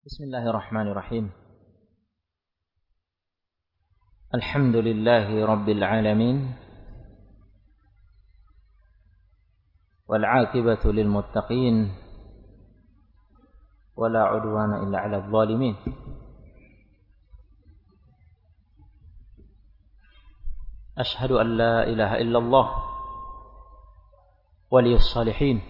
Bismillahirrahmanirrahim. Alhamdulillahi Rabbil alamin. Wal 'aqibatu lil muttaqin. Wala 'udwana illa 'alal zalimin. Ashhadu an la ilaha illallah waliyus salihin.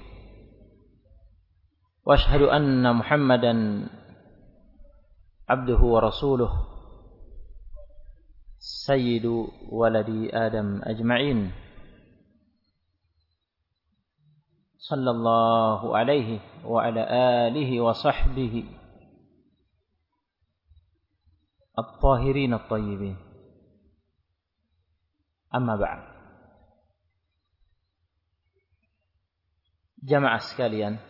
Wa ashhadu anna Muhammadan abduhu wa rasuluh sayyidu waladi Adam ajma'in sallallahu alaihi wa ala alihi wa sahbihi at-tahirin at-tayyibin amma ba'd. Jamaah sekalian,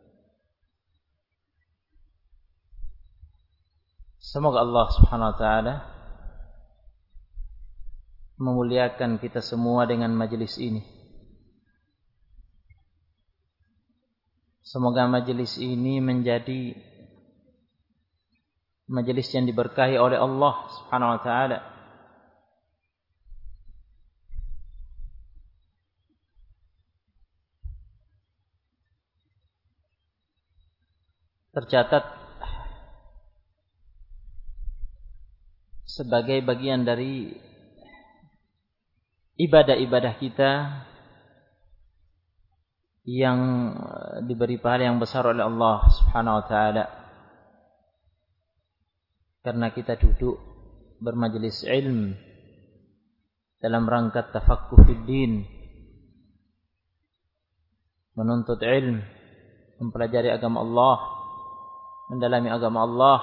semoga Allah Subhanahu wa taala memuliakan kita semua dengan majelis ini. Semoga majelis ini menjadi majelis yang diberkahi oleh Allah Subhanahu wa taala. Tercatat sebagai bagian dari ibadah-ibadah kita yang diberi pahala yang besar oleh Allah Subhanahu wa taala, karena kita duduk bermajelis ilm dalam rangka tafaqquh fid din, menuntut ilm, mempelajari agama Allah, mendalami agama Allah,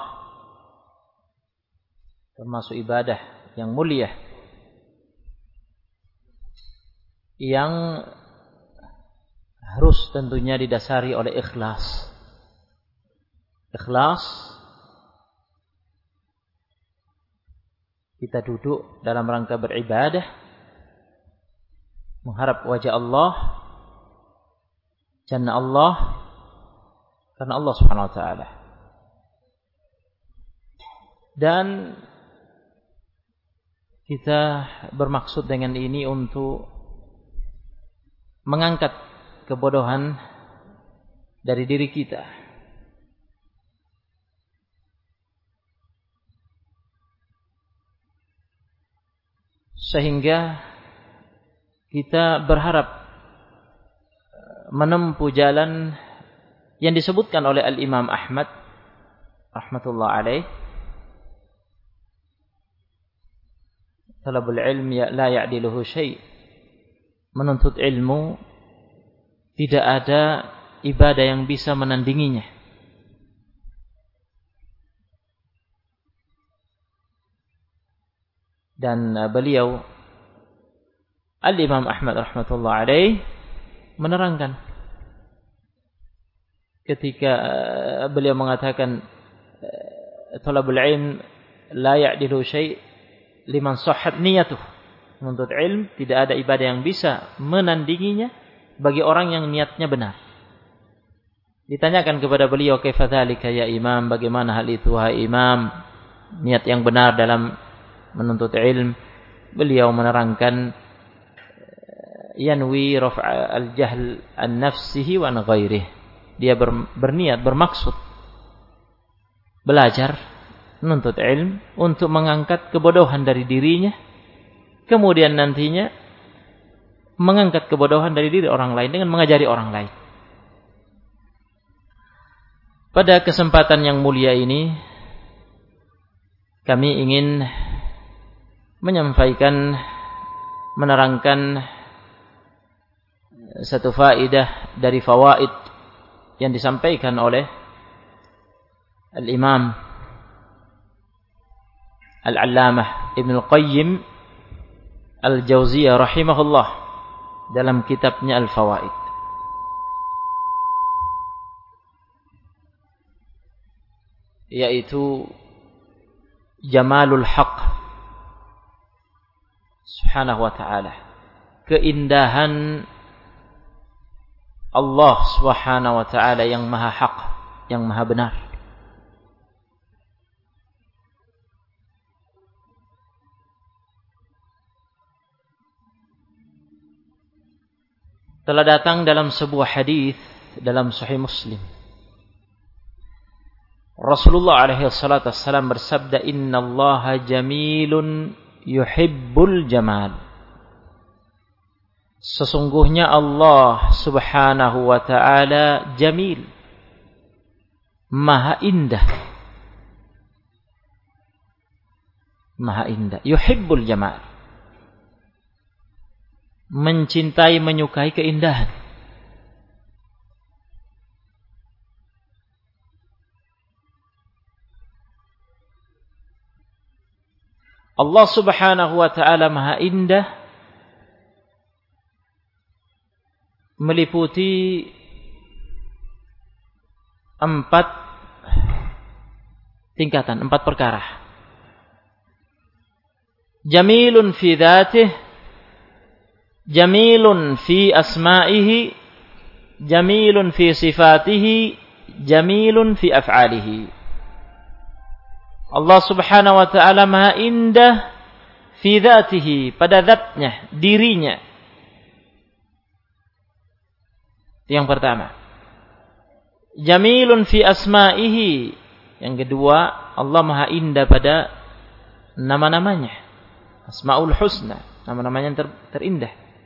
termasuk ibadah yang mulia yang harus tentunya didasari oleh ikhlas. Ikhlas, kita duduk dalam rangka beribadah, mengharap wajah Allah, jannah Allah, karena Allah Subhanahu wa taala. Dan kita bermaksud dengan ini untuk mengangkat kebodohan dari diri kita, sehingga kita berharap menempuh jalan yang disebutkan oleh Al-Imam Ahmad rahmatullah alaih, talabul ilmi la ya'diluhu syai'. Menuntut ilmu tidak ada ibadah yang bisa menandinginya. Dan beliau Al-Imam Ahmad rahmatullah alaih menerangkan ketika beliau mengatakan talabul ilm la ya'diluhu syai' liman sahhat niyatuh. Menuntut ilm tidak ada ibadah yang bisa menandinginya bagi orang yang niatnya benar. Ditanyakan kepada beliau, kaifa dzalika ya imam, bagaimana hal itu wahai imam, niat yang benar dalam menuntut ilm? Beliau menerangkan, yanwi raf'a al-jahl an nafsihi wa an ghairihi. Dia berniat, bermaksud belajar menuntut ilm untuk mengangkat kebodohan dari dirinya, kemudian nantinya mengangkat kebodohan dari diri orang lain dengan mengajari orang lain. Pada kesempatan yang mulia ini, kami ingin menyampaikan, menerangkan satu faedah dari fawaid yang disampaikan oleh Al-Imam Al-Allamah Ibn Al-Qayyim Al-Jauziyah rahimahullah dalam kitabnya Al-Fawaid. Yaitu Jamalul Haq Subhanahu wa ta'ala, keindahan Allah Subhanahu wa ta'ala yang maha hak, yang maha benar. telah datang dalam sebuah hadis dalam Sahih Muslim. Rasulullah alaihi salatu wassalam bersabda, "Innallaha jamilun yuhibbul jamal." Sesungguhnya Allah Subhanahu wa taala jamil, maha indah. Maha indah, yuhibbul jamal. Mencintai, menyukai keindahan. Allah Subhanahu wa taala maha indah meliputi 4 tingkatan, 4 perkara. Jamilun fi dzatihi, jamilun fi asma'ihi, jamilun fi sifatihi, jamilun fi af'alihi. Allah Subhanahu wa taala maha indah fi dzatihi, pada zatnya, dirinya. Itu yang pertama. Jamilun fi asma'ihi. Yang kedua, Allah maha indah pada nama-namanya. Asmaul Husna, nama-namanya yang terindah.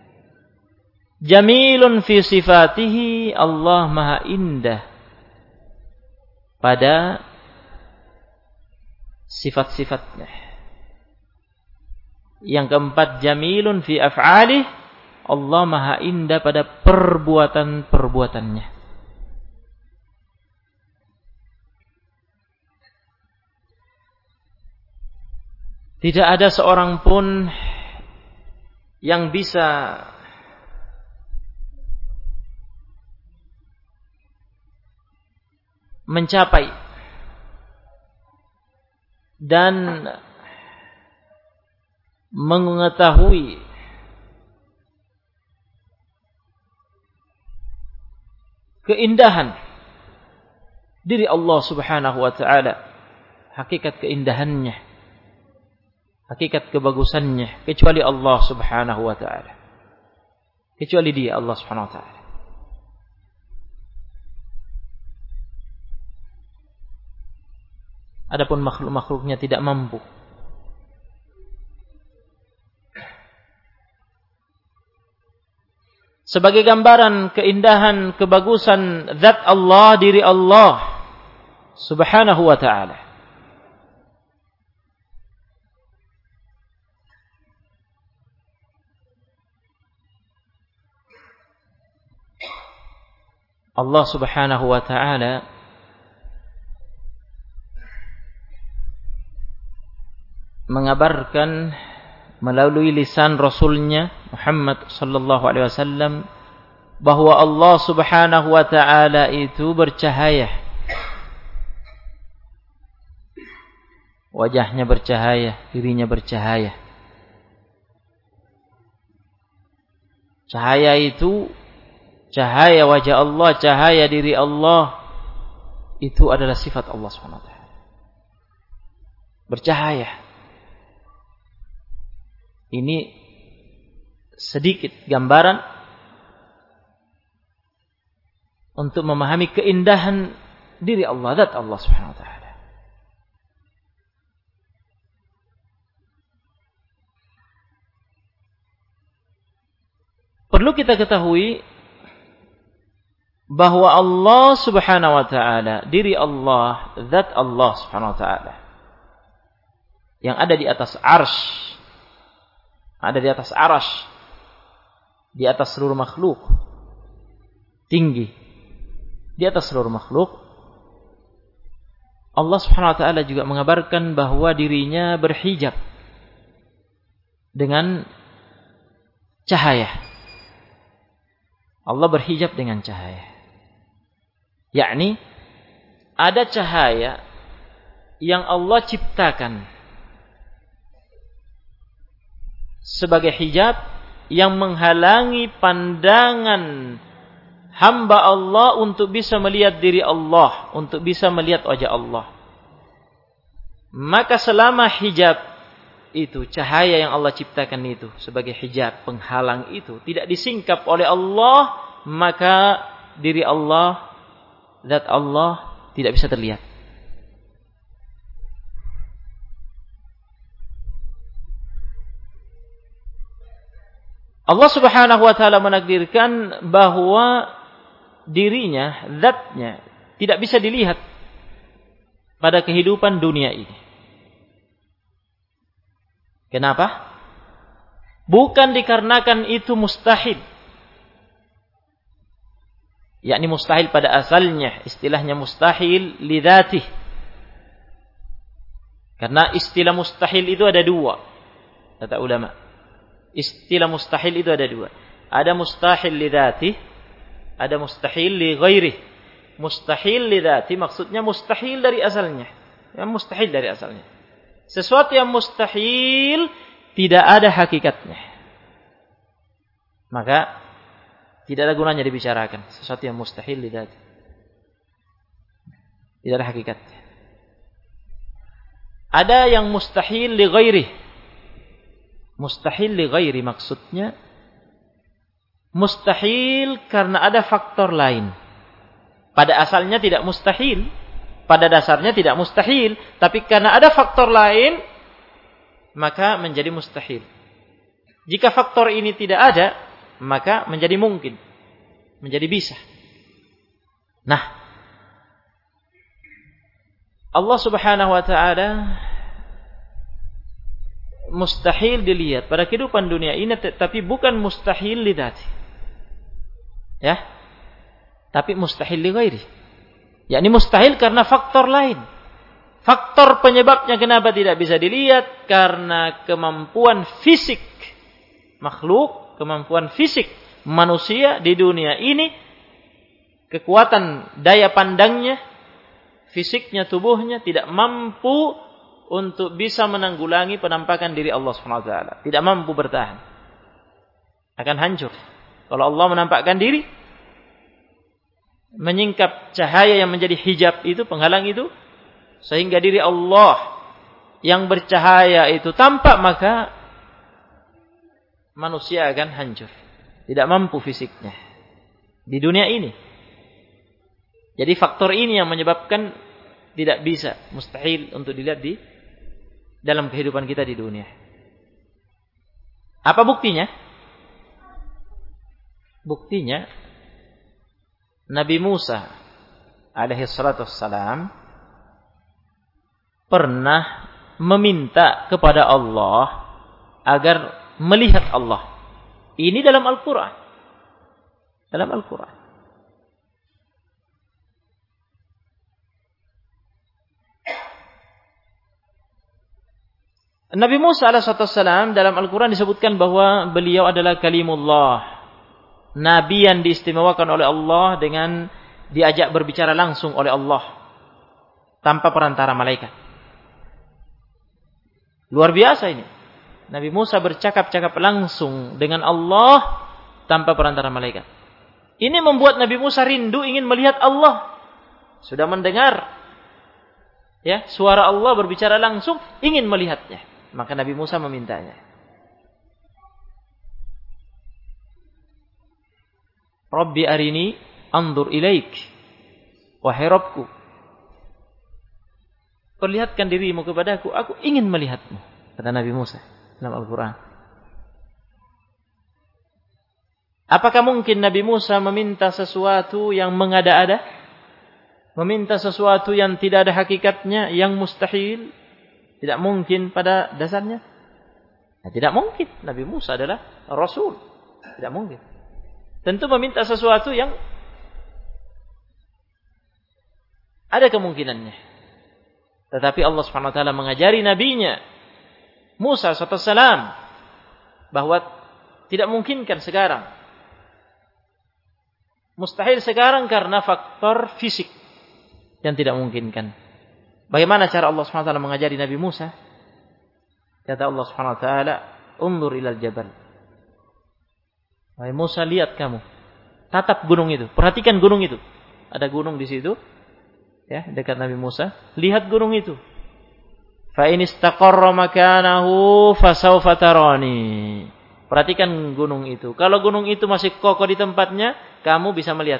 Jamilun fi sifatihi, Allah maha indah pada sifat-sifatnya. Yang keempat, jamilun fi af'alih, Allah maha indah pada perbuatan-perbuatannya. Tidak ada seorang pun yang bisa mencapai dan mengetahui keindahan diri Allah Subhanahu wa taala, hakikat keindahannya, hakikat kebagusannya, kecuali Allah Subhanahu wa taala. Kecuali Dia, Allah Subhanahu wa taala. Adapun makhluk-makhluknya tidak mampu. Sebagai gambaran keindahan, kebagusan zat Allah, diri Allah Subhanahu wa taala, Allah Subhanahu wa taala mengabarkan melalui lisan Rasulnya Muhammad sallallahu alaihi wasallam bahwa Allah Subhanahu wa taala itu bercahaya. Wajahnya bercahaya, dirinya bercahaya. Cahaya itu, cahaya wajah Allah, cahaya diri Allah, itu adalah sifat Allah Subhanahu wa taala. Bercahaya. Ini sedikit gambaran untuk memahami keindahan diri Allah, zat Allah Subhanahu wa taala. Perlu kita ketahui bahwa Allah Subhanahu wa taala, diri Allah, zat Allah Subhanahu wa taala yang ada di atas arsy, ada di atas arasy, di atas seluruh makhluk, tinggi di atas seluruh makhluk. Allah Subhanahu wa taala juga mengabarkan bahwa dirinya berhijab dengan cahaya. Allah berhijab dengan cahaya. Yakni ada cahaya yang Allah ciptakan sebagai hijab yang menghalangi pandangan hamba Allah untuk bisa melihat diri Allah, untuk bisa melihat wajah Allah. Maka selama hijab itu, cahaya yang Allah ciptakan itu sebagai hijab, penghalang itu tidak disingkap oleh Allah, maka diri Allah, zat Allah tidak bisa terlihat. Allah Subhanahu wa taala menakdirkan bahwa dirinya, zatnya tidak bisa dilihat pada kehidupan dunia ini. Kenapa? Bukan dikarenakan itu mustahil. Yakni mustahil pada asalnya, istilahnya mustahil li dzatih. Karena istilah mustahil itu ada dua, kata ulama. Istilah mustahil itu ada dua. Ada mustahil li dzatih, ada mustahil li ghairih. Mustahil li dzatih maksudnya mustahil dari asalnya. Yang mustahil dari asalnya. Sesuatu yang mustahil tidak ada hakikatnya. Maka tidak ada gunanya dibicarakan sesuatu yang mustahil li dzatih. Tidak ada hakikatnya. Ada yang mustahil li ghairih. Mustahil li ghairi maksudnya mustahil karena ada faktor lain. Pada asalnya tidak mustahil, pada dasarnya tidak mustahil, tapi karena ada faktor lain maka menjadi mustahil. Jika faktor ini tidak ada, maka menjadi mungkin, menjadi bisa. Nah, Allah Subhanahu wa taala mustahil dilihat pada kehidupan dunia ini, tapi bukan mustahil li dzati. Ya. Tapi mustahil li ghairi. Yakni mustahil karena faktor lain. Faktor penyebabnya kenapa tidak bisa dilihat? Karena kemampuan fisik makhluk, kemampuan fisik manusia di dunia ini, kekuatan daya pandangnya, fisiknya, tubuhnya tidak mampu untuk bisa menanggulangi penampakan diri Allah Subhanahu wa taala. Tidak mampu bertahan. Akan hancur. Kalau Allah menampakkan diri, menyingkap cahaya yang menjadi hijab itu, penghalang itu, sehingga diri Allah yang bercahaya itu tampak, maka manusia akan hancur. Tidak mampu fisiknya di dunia ini. Jadi faktor ini yang menyebabkan tidak bisa, mustahil untuk dilihat di dalam kehidupan kita di dunia. Apa buktinya? Buktinya Nabi Musa alaihi salatu wassalam pernah meminta kepada Allah agar melihat Allah. Ini dalam Al-Quran. Dalam Al-Quran. Nabi Musa alaihissalam dalam Al-Quran disebutkan bahwa beliau adalah kalimullah. Nabi yang diistimewakan oleh Allah dengan diajak berbicara langsung oleh Allah. Tanpa perantara malaikat. Luar biasa ini. Nabi Musa bercakap-cakap langsung dengan Allah tanpa perantara malaikat. Ini membuat Nabi Musa rindu ingin melihat Allah. Sudah mendengar ya suara Allah berbicara langsung, ingin melihatnya. Maka Nabi Musa memintanya. Rabbi arini anzur ilaik. Wahai Rabbku, perlihatkan dirimu kepadaku, aku ingin melihatmu, kata Nabi Musa dalam Al-Quran. Apakah mungkin Nabi Musa meminta sesuatu yang mengada-ada? Meminta sesuatu yang tidak ada hakikatnya, yang mustahil? Tidak mungkin pada dasarnya. Nah, tidak mungkin. Nabi Musa adalah Rasul. Tidak mungkin. Tentu meminta sesuatu yang ada kemungkinannya. Tetapi Allah Subhanahu wa taala mengajari nabinya Musa SAW bahwa tidak mungkinkan sekarang. Mustahil sekarang karena faktor fisik yang tidak memungkinkan. Bagaimana cara Allah Subhanahu wa taala mengajari Nabi Musa? Kata Allah Subhanahu wa taala, "Unzur ilal jabal." Wahai Musa, lihat kamu. Tatap gunung itu, perhatikan gunung itu. Ada gunung di situ, ya, dekat Nabi Musa. Lihat gunung itu. Fa in istaqarra makanahu fasawfa tarani. Perhatikan gunung itu. Kalau gunung itu masih kokoh di tempatnya, kamu bisa melihat.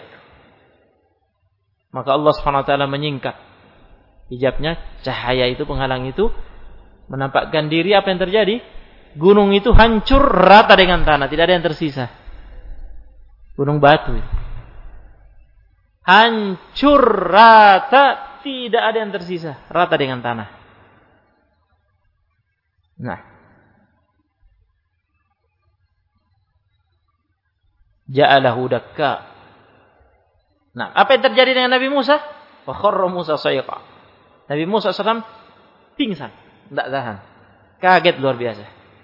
Maka Allah Subhanahu wa taala menyingkap hijabnya, cahaya itu, penghalang itu, menampakkan diri. Apa yang terjadi? Gunung itu hancur rata dengan tanah, tidak ada yang tersisa. Gunung batu. Hancur rata, tidak ada yang tersisa, rata dengan tanah. Nah, ja'alahu dakka. Nah, apa yang terjadi dengan Nabi Musa? Wa kharra Musa sayiqa. Nabi Musa SAW pingsan, tidak tahan. Kaget luar biasa.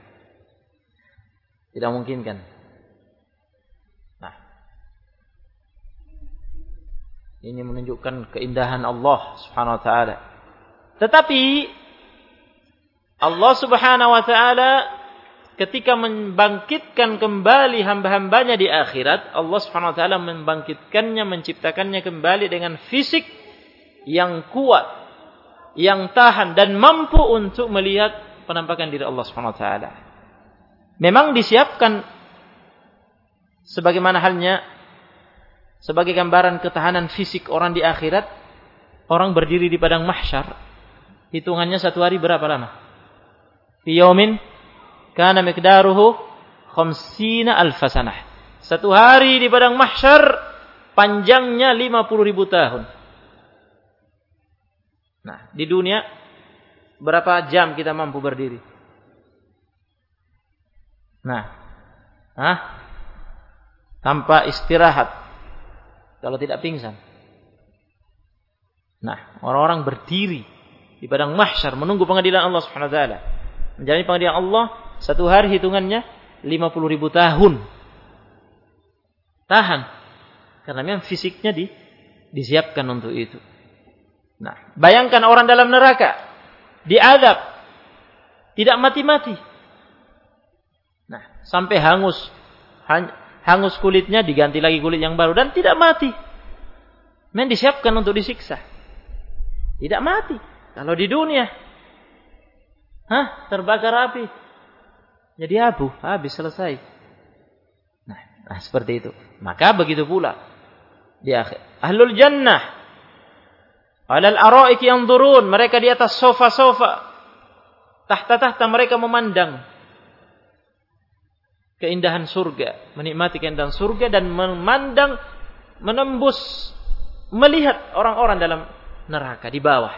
Tidak mungkin kan? Nah, ini menunjukkan keindahan Allah Subhanahu wa taala. Tetapi Allah Subhanahu wa taala ketika membangkitkan kembali hamba-hambanya di akhirat, Allah Subhanahu wa taala membangkitkannya, menciptakannya kembali dengan fisik yang kuat, yang tahan dan mampu untuk melihat penampakan diri Allah Subhanahu wa taala. Memang disiapkan sebagaimana halnya sebagai gambaran ketahanan fisik orang di akhirat. Orang berdiri di padang mahsyar, hitungannya satu hari berapa lama? Fi yaumin kana miqdaruhu 50,000 sanah. Satu hari di padang mahsyar panjangnya 50.000 tahun. Nah, di dunia berapa jam kita mampu berdiri? Nah, tanpa istirahat, kalau tidak pingsan. Nah, orang-orang berdiri di padang mahsyar menunggu pengadilan Allah Subhanahu wa taala. Menjalani pengadilan Allah satu hari hitungannya 50.000 tahun. Tahan. Karena memang fisiknya disiapkan untuk itu. Nah, bayangkan orang dalam neraka diadab, tidak mati-mati. Nah, sampai hangus kulitnya, diganti lagi kulit yang baru dan tidak mati. Memang disiapkan untuk disiksa. Tidak mati. Kalau di dunia, terbakar api, jadi abu, habis, selesai. Nah, seperti itu. Maka begitu pula di akhir. Ahlul jannah alal araik yanzurun, mereka di atas sofa-sofa, tahta-tahta mereka memandang keindahan surga, menikmati keindahan surga dan memandang, menembus, melihat orang-orang dalam neraka di bawah.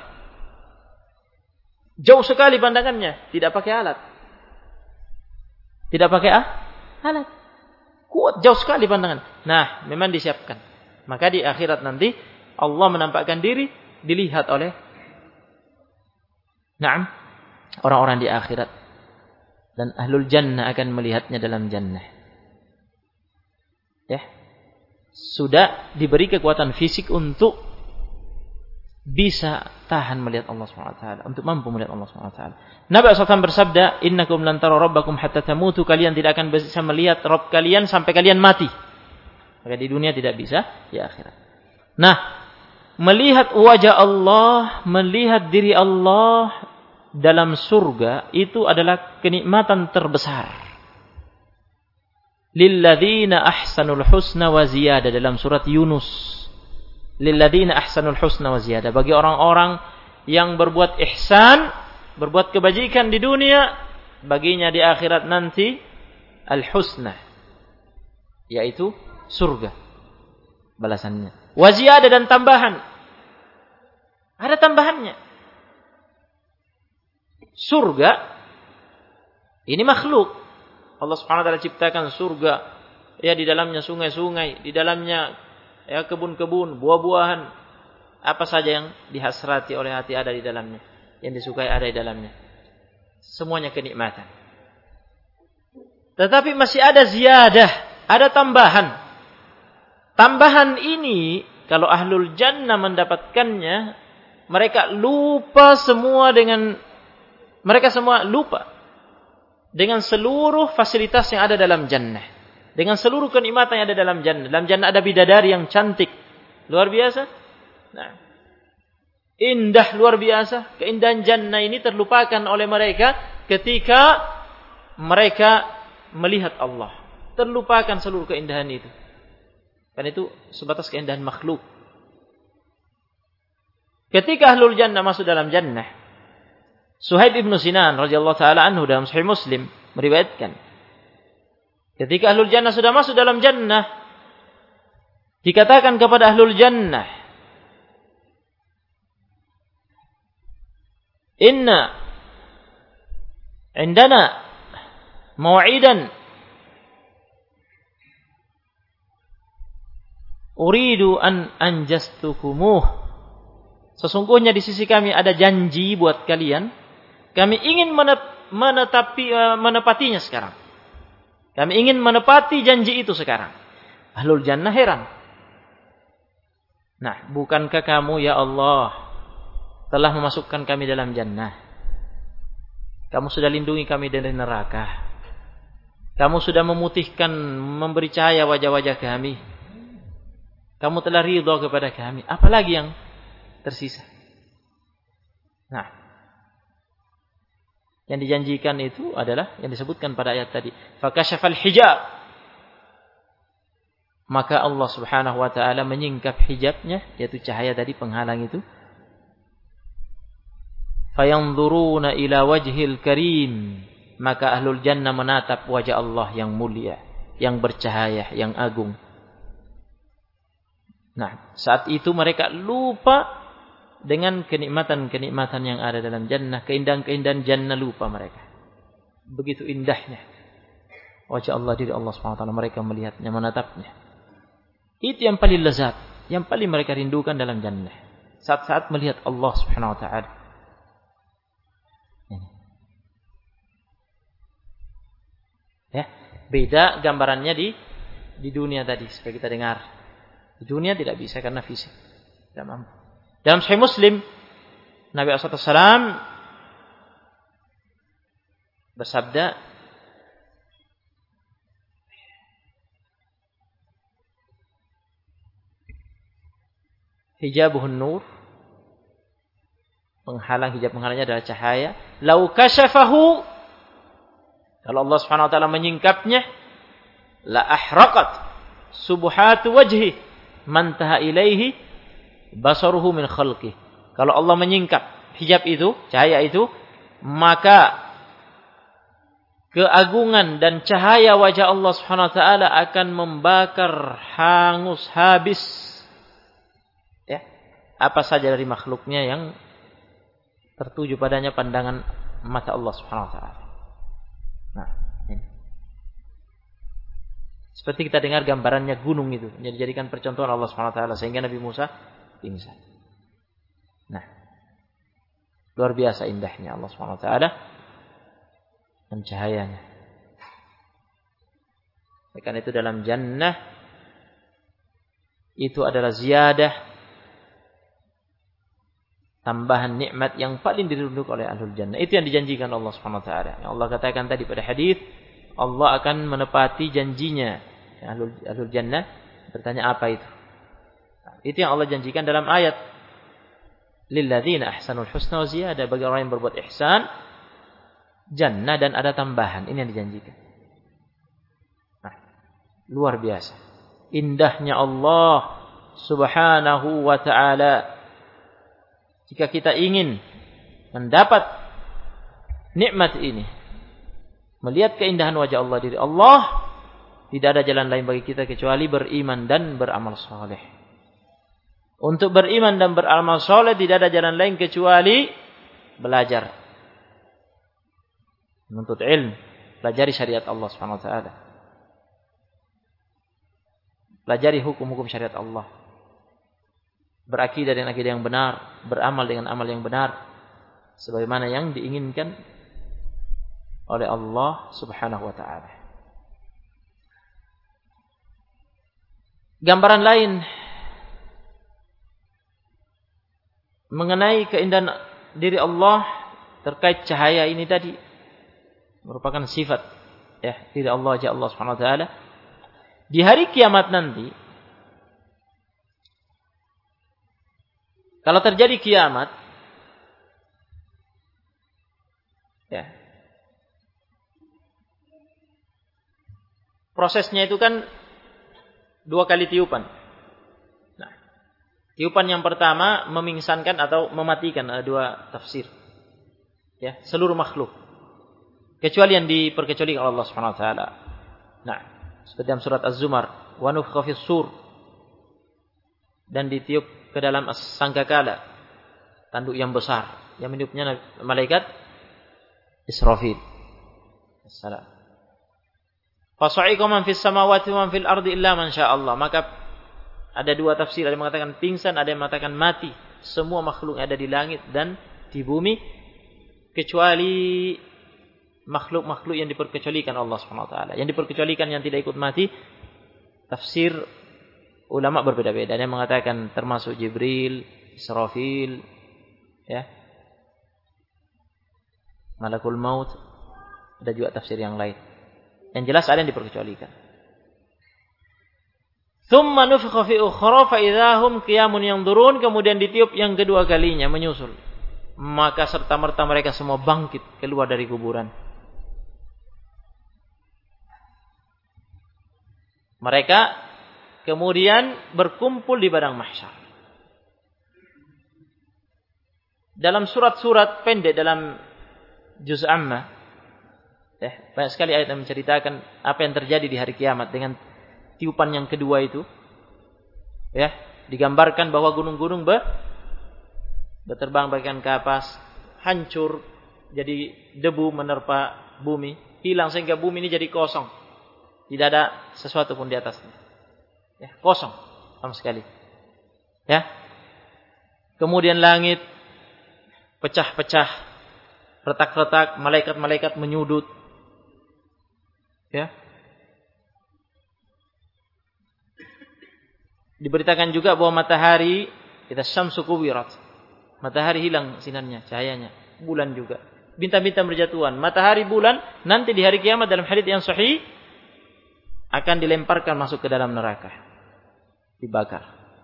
Jauh sekali pandangannya, tidak pakai alat. Tidak pakai alat. Kuat, jauh sekali pandangan. Nah, memang disiapkan. Maka di akhirat nanti Allah menampakkan diri, dilihat oleh orang-orang di akhirat. Dan ahlul jannah akan melihatnya dalam jannah. Ya. Sudah diberi kekuatan fisik untuk bisa tahan melihat Allah SWT, untuk mampu melihat Allah SWT. Nabi SAW bersabda, innakum lan tara rabbakum hatta tamutu, kalian tidak akan bisa melihat Rabb kalian sampai kalian mati. Maka di dunia tidak bisa, di akhirat. Nah, melihat wajah Allah, melihat diri Allah dalam surga, itu adalah kenikmatan terbesar. Lilladzina ahsanul husna wa ziyadah, dalam surat Yunus. Lilladzina ahsanul husna wa ziyadah, bagi orang-orang yang berbuat ihsan, berbuat kebajikan di dunia, baginya di akhirat nanti al-husna, yaitu surga balasannya. Wa ziyadah, dan tambahan. Ada tambahannya. Surga ini makhluk. Allah Subhanahu wa taala ciptakan surga, ya, di dalamnya sungai-sungai, di dalamnya ya kebun-kebun, buah-buahan, apa saja yang dihasrati oleh hati ada di dalamnya, yang disukai ada di dalamnya. Semuanya kenikmatan. Tetapi masih ada ziyadah, ada tambahan. Tambahan ini kalau ahlul jannah mendapatkannya, mereka semua lupa dengan seluruh fasilitas yang ada dalam jannah, dengan seluruh kenikmatan yang ada dalam jannah. Dalam jannah ada bidadari yang cantik, luar biasa. Nah, Indah luar biasa. Keindahan jannah ini terlupakan oleh mereka ketika mereka melihat Allah. Terlupakan seluruh keindahan itu. Karena itu sebatas keindahan makhluk. Ketika ahlul jannah masuk dalam jannah, Suhaib ibn Sinan radhiyallahu taala anhu dalam Sahih Muslim meriwayatkan, ketika ahlul jannah sudah masuk dalam jannah, dikatakan kepada ahlul jannah, inna indana mau'idan uridu an anjastukumuh. Sesungguhnya di sisi kami ada janji buat kalian. Kami ingin menepatinya sekarang. Kami ingin menepati janji itu sekarang. Ahlul jannah heran. Nah, bukankah kamu ya Allah telah memasukkan kami dalam jannah? Kamu sudah lindungi kami dari neraka. Kamu sudah memutihkan, memberi cahaya wajah-wajah kami. Kamu telah ridha kepada kami. Apalagi yang tersisa? Nah, yang dijanjikan itu adalah yang disebutkan pada ayat tadi. Fakashafal hijab. Maka Allah Subhanahu wa taala menyingkap hijabnya, yaitu cahaya tadi penghalang itu. Fayanzuruna ila wajhil karim. Maka ahlul jannah menatap wajah Allah yang mulia, yang bercahaya, yang agung. Nah, saat itu mereka lupa dengan kenikmatan-kenikmatan yang ada dalam jannah, keindahan-keindahan jannah, lupa mereka. Begitu indahnya wajah Allah, diri Allah SWT, mereka melihatnya, menatapnya. Itu yang paling lezat, yang paling mereka rindukan dalam jannah. Saat-saat melihat Allah Subhanahu wa taala. Ya, beda gambarannya di dunia tadi supaya kita dengar. Di dunia tidak bisa karena fisik. Tidak mampu. Dalam Sahih Muslim, Nabi SAW bersabda, hijabuhun nur, hijab penghalangnya adalah cahaya. Lau kasyafahu, kalau Allah Subhanahu wa taala menyingkapnya, la ahraqat subuhatu wajhi man taha ilaihi basaruhu min khalqih. Kalau Allah menyingkap hijab itu, cahaya itu, maka keagungan dan cahaya wajah Allah Subhanahu wa taala akan membakar, hangus, habis ya, apa saja dari makhluknya yang tertuju padanya pandangan mata Allah Subhanahu wa taala. Nah, ini. Seperti kita dengar gambarannya gunung itu, yang dijadikan percontohan Allah Subhanahu wa taala sehingga Nabi Musa pingsan. Nah, luar biasa indahnya Allah Subhanahu wa taala dan cahayanya. Karena itu dalam jannah itu adalah ziyadah, tambahan nikmat yang paling dirindukan oleh ahlul jannah. Itu yang dijanjikan Allah Subhanahu wa taala. Yang Allah katakan tadi pada hadis, Allah akan menepati janjinya. Ahlul jannah bertanya apa itu? Itu yang Allah janjikan dalam ayat. Lilladzina ahsanul husna wa ziyadah, bagi orang yang berbuat ihsan, jannah dan ada tambahan. Ini yang dijanjikan. Nah, luar biasa. Indahnya Allah Subhanahu wa ta'ala. Jika kita ingin mendapat nikmat ini, melihat keindahan wajah Allah, diri Allah, tidak ada jalan lain bagi kita kecuali beriman dan beramal saleh. Untuk beriman dan beramal soleh tidak ada jalan lain kecuali belajar, menuntut ilmu, pelajari syariat Allah Subhanahu wa taala, pelajari hukum-hukum syariat Allah, berakidah dengan akidah yang benar, beramal dengan amal yang benar, sebagaimana yang diinginkan oleh Allah Subhanahu wa taala. Gambaran lain mengenai keindahan diri Allah terkait cahaya ini tadi merupakan sifat ya diri Allah Subhanahu wa taala. Di hari kiamat nanti Kalau terjadi kiamat, ya, prosesnya itu kan 2 kali tiupan. Nah, tiupan yang pertama memingsankan atau mematikan, ada 2 tafsir. Ya, seluruh makhluk. Kecuali yang diperkecualikan oleh Allah Subhanahu wa taala. Nah, seperti dalam surat Az-Zumar, wa nufikha fis sur, dan ditiup ke dalam sangkakala, tanduk yang besar, yang meniupnya malaikat Israfil. Assalam. Fasa'iqa man fis samawati wa man fil ardi illa man syaa Allah. Maka ada 2 tafsir, ada yang mengatakan pingsan, ada yang mengatakan mati semua makhluk yang ada di langit dan di bumi kecuali makhluk-makhluk yang diperkecualikan Allah Subhanahu wa taala. Yang diperkecualikan yang tidak ikut mati, tafsir ulama berbeda-beda. Ada yang mengatakan termasuk Jibril, Israfil, ya, Malakul Maut. Ada juga tafsir yang lain. Yang jelas ada yang diperkecualikan. Tsumma nufikha fi ukhra fa idzahum qiyamun yanzurun, kemudian ditiup yang kedua kalinya menyusul. Maka serta-merta mereka semua bangkit keluar dari kuburan. Mereka kemudian berkumpul di padang mahsyar. Dalam surat-surat pendek dalam juz Amma, banyak sekali ayat yang menceritakan apa yang terjadi di hari kiamat dengan tiupan yang kedua itu. Ya, digambarkan bahwa gunung-gunung berterbang bagaikan kapas, hancur jadi debu menerpa bumi, hilang sehingga bumi ini jadi kosong. Tidak ada sesuatu pun di atasnya. Ya, kosong sama sekali. Ya. Kemudian langit pecah-pecah, retak-retak, malaikat-malaikat menyudut. Ya. Diberitakan juga bahwa matahari, kita syamsu kuwirat. Matahari hilang sinarnya, cahayanya. Bulan juga. Bintang-bintang berjatuhan. Matahari, bulan, nanti di hari kiamat dalam hadits yang sahih akan dilemparkan masuk ke dalam neraka. Dibakar.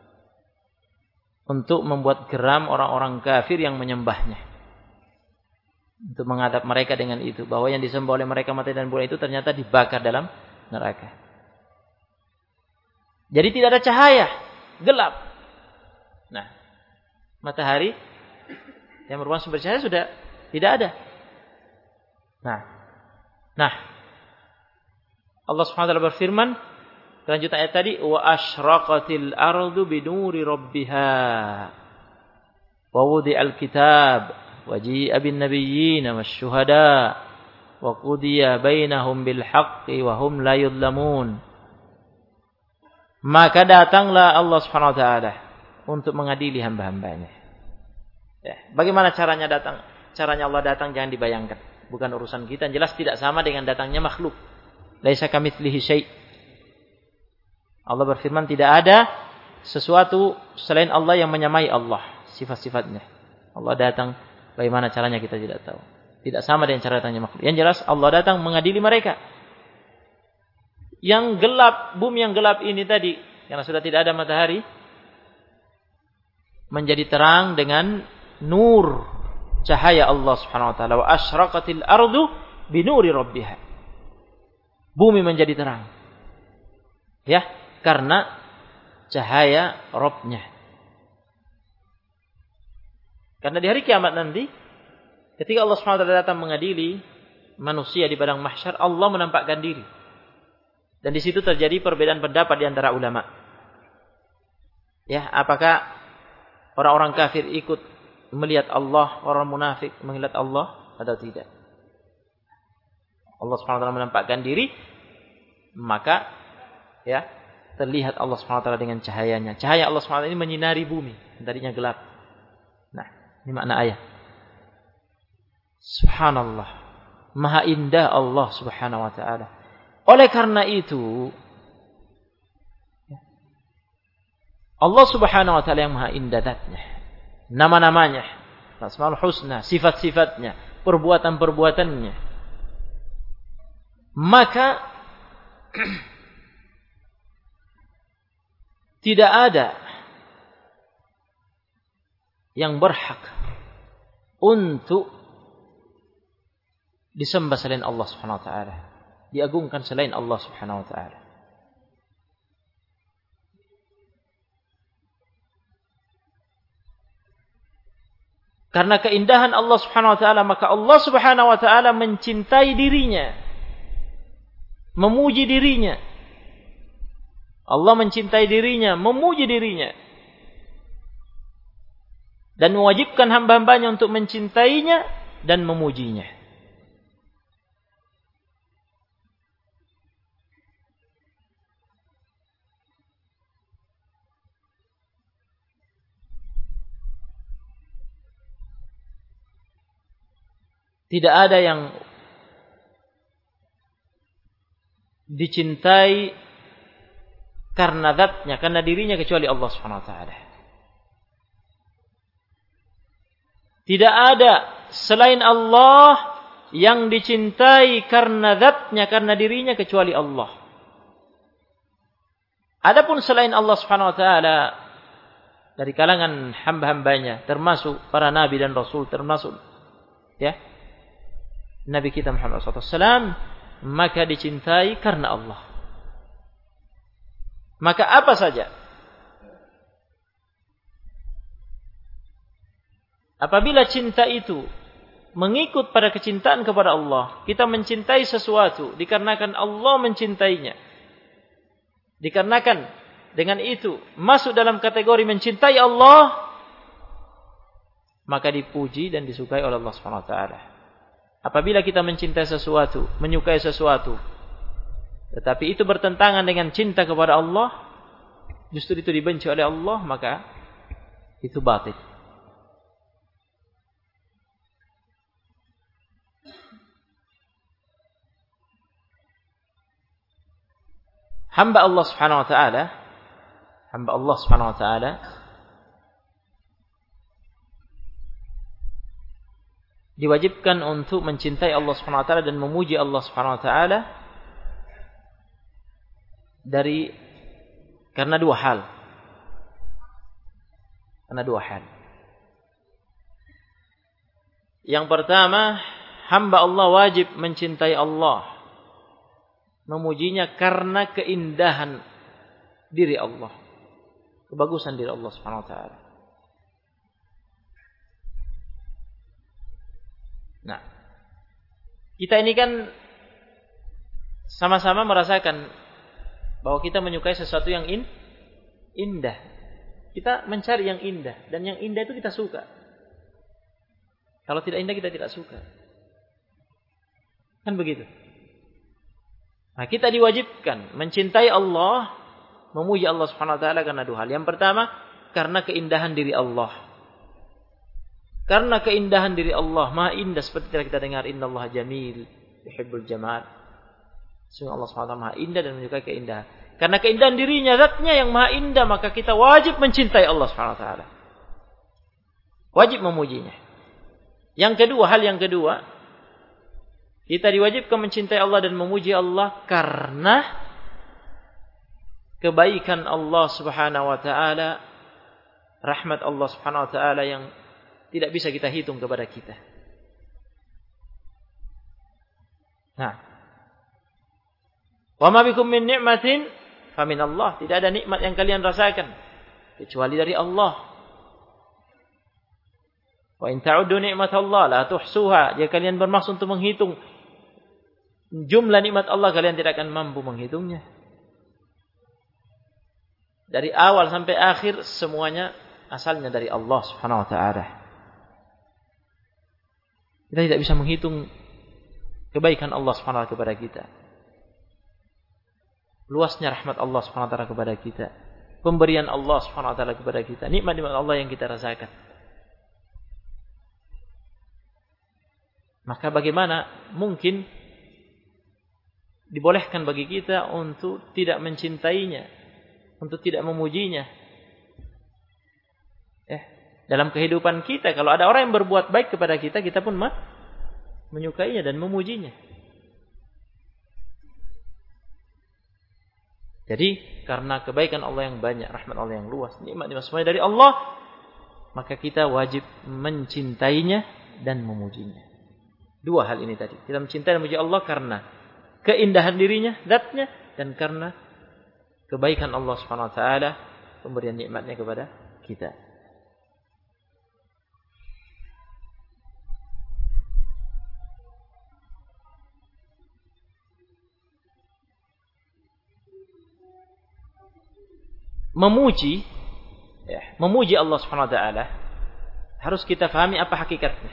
Untuk membuat geram orang-orang kafir yang menyembahnya. Untuk menghadap mereka dengan itu. Bahwa yang disembah oleh mereka matahari dan bulan itu ternyata dibakar dalam neraka. Jadi tidak ada cahaya. Gelap. Nah, matahari yang merupakan sumber cahaya sudah tidak ada. Nah, Allah Subhanahu wa taala berfirman, kelanjutan ayat tadi, wa asyraqatil ardu binuri rabbiha wa wudi'al kitab wa ji'a bin nabiyyin wasyuhada wa qudiya bainahum bil haqqi wa hum la yudlamun. Maka datanglah Allah Subhanahu wa taala untuk mengadili hamba-hambanya. Ya, bagaimana caranya datang? Caranya Allah datang jangan dibayangkan. Bukan urusan kita, jelas tidak sama dengan datangnya makhluk. Laisa kamitslihi syai'. Allah berfirman tidak ada sesuatu selain Allah yang menyamai Allah, sifat-sifatnya. Allah datang, bagaimana caranya kita tidak tahu. Tidak sama dengan cara datangnya makhluk. Yang jelas Allah datang mengadili mereka. Yang gelap, bumi yang gelap ini tadi, karena sudah tidak ada matahari, menjadi terang dengan nur cahaya Allah Subhanahu wa taala. Wa asyraqatil ardu binuri rabbiha. Bumi menjadi terang. Ya, karena cahaya Rabb-nya. Karena di hari kiamat nanti, ketika Allah Subhanahu wa taala datang mengadili manusia di padang mahsyar, Allah menampakkan diri. Dan di situ terjadi perbedaan pendapat di antara ulama. Ya, apakah orang-orang kafir ikut melihat Allah, orang munafik melihat Allah atau tidak? Allah Subhanahu wa taala menampakkan diri, maka ya, terlihat Allah Subhanahu wa taala dengan cahayanya. Cahaya Allah Subhanahu wa taala ini menyinari bumi, tadinya gelap. Nah, ini makna ayat. Subhanallah. Maha indah Allah Subhanahu wa taala. Oleh karena itu, Allah Subhanahu wa taala yang maha indah zatnya, nama-namanya, Asmaul Husna, sifat-sifatnya, perbuatan-perbuatannya. Maka tidak ada yang berhak untuk disembah selain Allah Subhanahu wa taala, diagungkan selain Allah Subhanahu wa taala. Karena keindahan Allah Subhanahu wa taala, maka Allah Subhanahu wa taala mencintai dirinya, memuji dirinya. Allah mencintai dirinya, memuji dirinya, dan mewajibkan hamba-hambanya untuk mencintainya dan memujinya. Tidak ada yang dicintai karena zatnya, karena dirinya, kecuali Allah Subhanahu wa taala. Tidak ada selain Allah yang dicintai karena zatnya, karena dirinya, kecuali Allah. Adapun selain Allah Subhanahu wa taala dari kalangan hamba-hambanya, termasuk para nabi dan rasul, termasuk Nabi kita Muhammad SAW, maka dicintai karena Allah. Maka apa saja apabila cinta itu mengikut pada kecintaan kepada Allah, kita mencintai sesuatu dikarenakan Allah mencintainya, dikarenakan dengan itu masuk dalam kategori mencintai Allah, maka dipuji dan disukai oleh Allah Subhanahu wa taala. Apabila kita mencintai sesuatu, menyukai sesuatu, tetapi itu bertentangan dengan cinta kepada Allah, justru itu dibenci oleh Allah, maka itu batil. Hamba Allah Subhanahu wa taala diwajibkan untuk mencintai Allah Subhanahu wa taala dan memuji Allah Subhanahu wa taala karena dua hal. Yang pertama, hamba Allah wajib mencintai Allah, memujinya karena keindahan diri Allah, kebagusan diri Allah Subhanahu wa taala. Nah, kita ini kan sama-sama merasakan bahwa kita menyukai sesuatu yang indah. Kita mencari yang indah, dan yang indah itu kita suka. Kalau tidak indah kita tidak suka. Kan begitu. Nah, kita diwajibkan mencintai Allah, memuji Allah Subhanahu wa taala karena dua hal. Yang pertama, karena keindahan diri Allah. Karena keindahan diri Allah maha indah, seperti yang kita dengar, innallaha jamil yuhibbul jamal. Sungguh Allah SWT maha indah dan menyukai keindahan. Karena keindahan dirinya, zatnya yang maha indah, maka kita wajib mencintai Allah SWT. Wajib memujinya. Hal yang kedua, kita diwajibkan mencintai Allah dan memuji Allah karena kebaikan Allah Subhanahu wa taala, rahmat Allah Subhanahu wa taala yang tidak bisa kita hitung kepada kita. Nah, wa ma bikum min ni'matin fa min Allah. Tidak ada nikmat yang kalian rasakan kecuali dari Allah. Wa in ta'uddu ni'matallah la tuhsuha. Jika kalian bermaksud untuk menghitung jumlah nikmat Allah, kalian tidak akan mampu menghitungnya. Dari awal sampai akhir semuanya asalnya dari Allah Subhanahu wa taala. Kita tidak bisa menghitung kebaikan Allah Subhanahu wa taala kepada kita. Luasnya rahmat Allah Subhanahu wa taala kepada kita. Pemberian Allah Subhanahu wa taala kepada kita. Nikmat-nikmat Allah yang kita rasakan. Maka bagaimana mungkin dibolehkan bagi kita untuk tidak mencintainya, untuk tidak memujinya? Dalam kehidupan kita, kalau ada orang yang berbuat baik kepada kita, kita pun menyukainya dan memujinya. Jadi, karena kebaikan Allah yang banyak, rahmat Allah yang luas, nikmat-nikmat semuanya dari Allah, maka kita wajib mencintainya dan memujinya. Dua hal ini tadi. Kita mencintai dan memuji Allah karena keindahan dirinya, zatnya, dan karena kebaikan Allah Subhanahu wa taala, pemberian nikmatnya kepada kita. Memuji Allah Subhanahu wa taala harus kita fahami apa hakikatnya.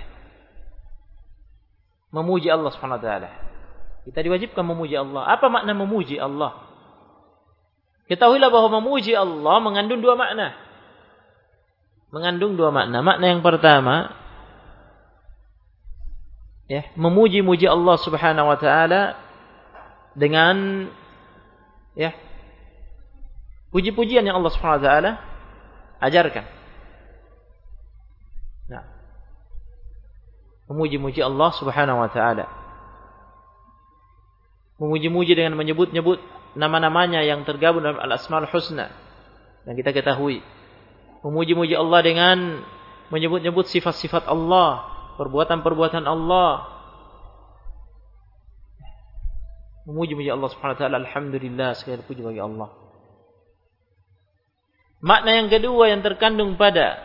Memuji Allah Subhanahu wa taala. Kita diwajibkan memuji Allah. Apa makna memuji Allah? Ketahuilah bahwa memuji Allah mengandung dua makna. Makna yang pertama, memuji-muji Allah Subhanahu wa taala dengan puji-pujian yang Allah Subhanahu wa taala ajarkan. Nah, memuji-muji Allah Subhanahu wa taala. Memuji-muji dengan menyebut-nyebut nama-namanya yang tergabung dalam Al-Asmaul Husna yang kita ketahui. Memuji-muji Allah dengan menyebut-nyebut sifat-sifat Allah, perbuatan-perbuatan Allah. Memuji-muji Allah Subhanahu wa taala, alhamdulillah, segala puji bagi Allah. Makna yang kedua yang terkandung pada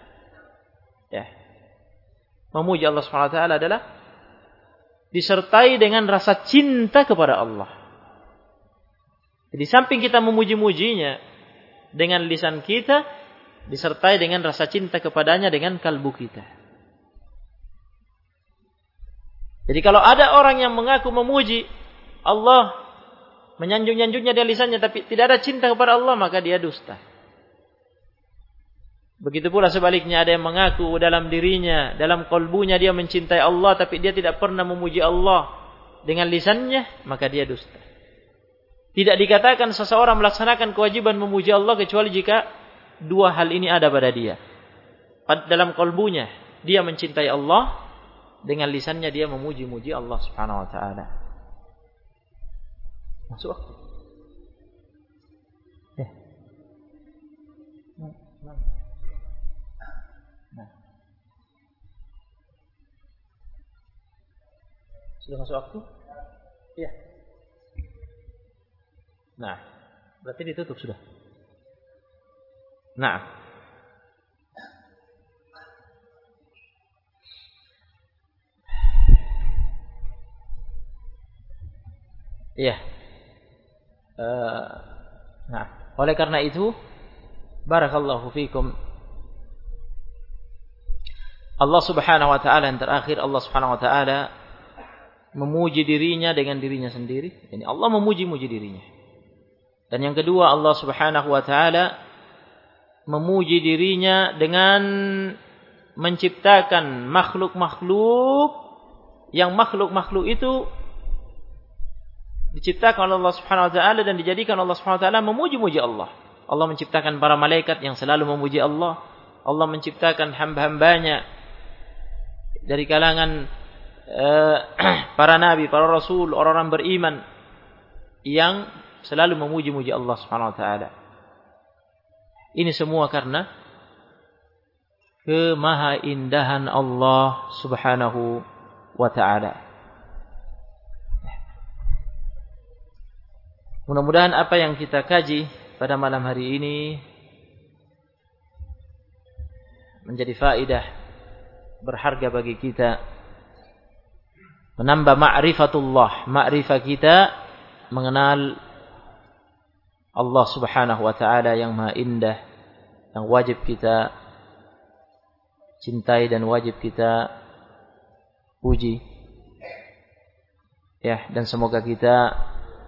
memuji Allah Subhanahu wa taala adalah disertai dengan rasa cinta kepada Allah. Jadi samping kita memuji-mujinya dengan lisan kita, disertai dengan rasa cinta kepadanya dengan kalbu kita. Jadi kalau ada orang yang mengaku memuji Allah, menyanjung-nyanjungnya dengan lisannya, tapi tidak ada cinta kepada Allah, maka dia dusta. Begitu pula sebaliknya, ada yang mengaku dalam dirinya, dalam kalbunya dia mencintai Allah, tapi dia tidak pernah memuji Allah dengan lisannya, maka dia dusta. Tidak dikatakan seseorang melaksanakan kewajiban memuji Allah kecuali jika dua hal ini ada pada dia. Dalam kalbunya dia mencintai Allah, dengan lisannya dia memuji-muji Allah Subhanahu wa taala. Masuk waktu. Sudah masuk waktu? Iya. Nah, berarti ditutup sudah. Nah. Iya. Nah, oleh karena itu, barakallahu fikum. Allah Subhanahu wa taala yang terakhir, Allah Subhanahu wa taala memuji dirinya dengan dirinya sendiri. Yani Allah memuji-muji dirinya. Dan yang kedua, Allah Subhanahu wa taala memuji dirinya dengan menciptakan makhluk-makhluk, yang makhluk-makhluk itu diciptakan oleh Allah Subhanahu wa taala dan dijadikan Allah Subhanahu wa taala memuji-muji Allah. Allah menciptakan para malaikat yang selalu memuji Allah. Allah menciptakan hamba-hambanya dari kalangan para nabi, para rasul, orang-orang beriman yang selalu memuji-muji Allah Subhanahu wa taala. Ini semua karena kemahaindahan Allah Subhanahu wa taala. Mudah-mudahan apa yang kita kaji pada malam hari ini menjadi faedah berharga bagi kita, menambah ma'rifatullah, ma'rifah kita mengenal Allah Subhanahu wa taala yang maha indah, yang wajib kita cintai dan wajib kita puji. Dan semoga kita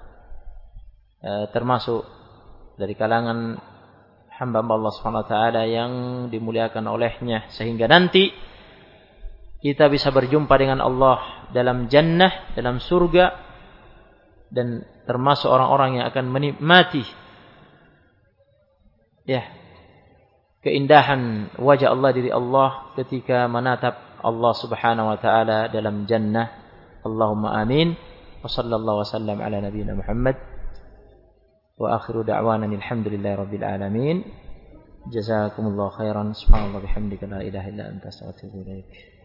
termasuk dari kalangan hamba Allah Subhanahu wa taala yang dimuliakan olehnya, sehingga nanti kita bisa berjumpa dengan Allah dalam jannah, dalam surga, dan termasuk orang-orang yang akan menikmati keindahan wajah Allah, diri Allah ketika menatap Allah Subhanahu wa taala dalam jannah. Allahumma amin. Wa sallallahu wasallam ala nabiyyina Muhammad wa akhiru da'wana alhamdulillahi rabbil alamin. Jazakumullah khairan. Subhanallah bihamdika la ilaha illa anta astaghfiruka wa atubu ilaik.